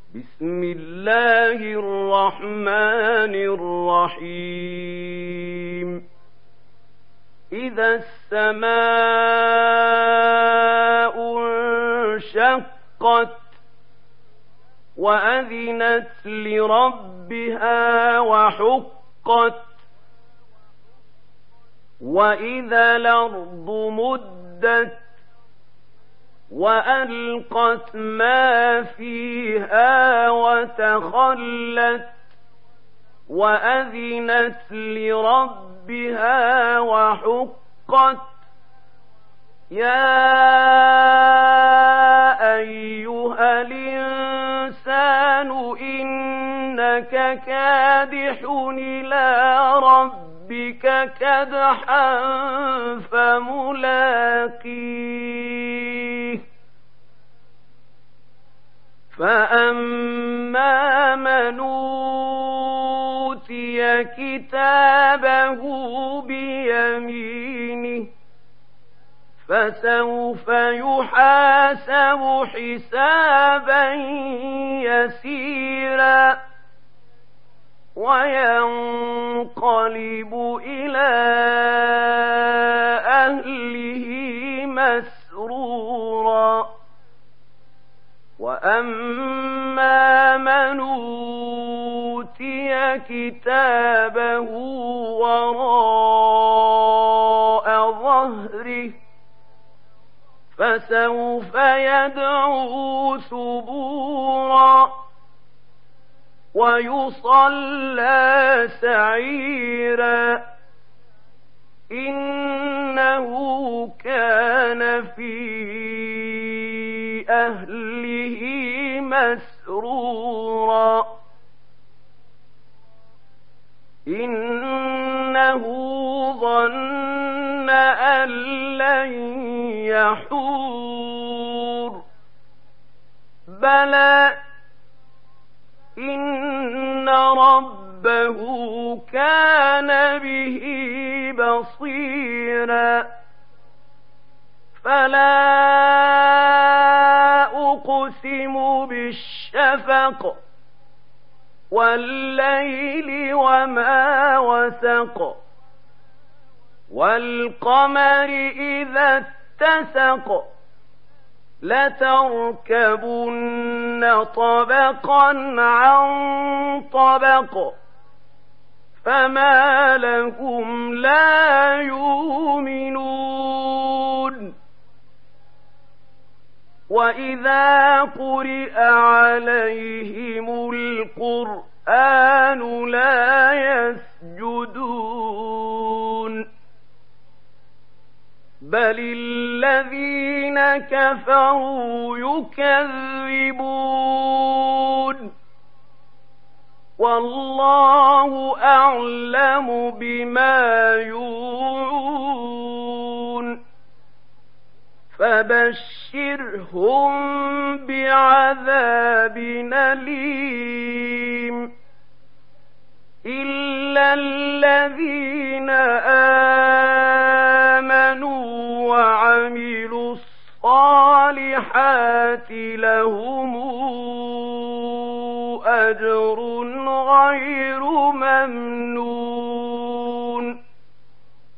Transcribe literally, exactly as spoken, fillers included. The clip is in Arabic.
بسم الله الرحمن الرحيم إذا السماء انشقت وأذنت لربها وحقت وإذا الأرض مدت وألقت ما فيها وتخلت وأذنت لربها وحقت يا أيها الإنسان إنك كادح إلى ربك كدحا فملاقيه فأما من أوتي كتابه بيمينه فسوف يحاسب حسابا يسيرا وينقلب إلى أهله مسرورا وأما من أوتي كتابه وراء ظهره فسوف يدعو ثبورا ويصلى سعيرا إنه كان في أهله مسرورا إنه ظن أن لن يحور بلى إن ربه كان به بصيرا فلا أقسم بالشفق والليل وما وسق والقمر إذا اتسق لتركبن طبقا عن طبق فما لهم لا يؤمنون وإذا قرئ عليهم القرآن لا يسجدون بل الذين كفروا يكذبون والله أعلم بما يوعون فبشرهم بعذاب أليم إلا الذين آمنوا وعملوا الصالحات لهم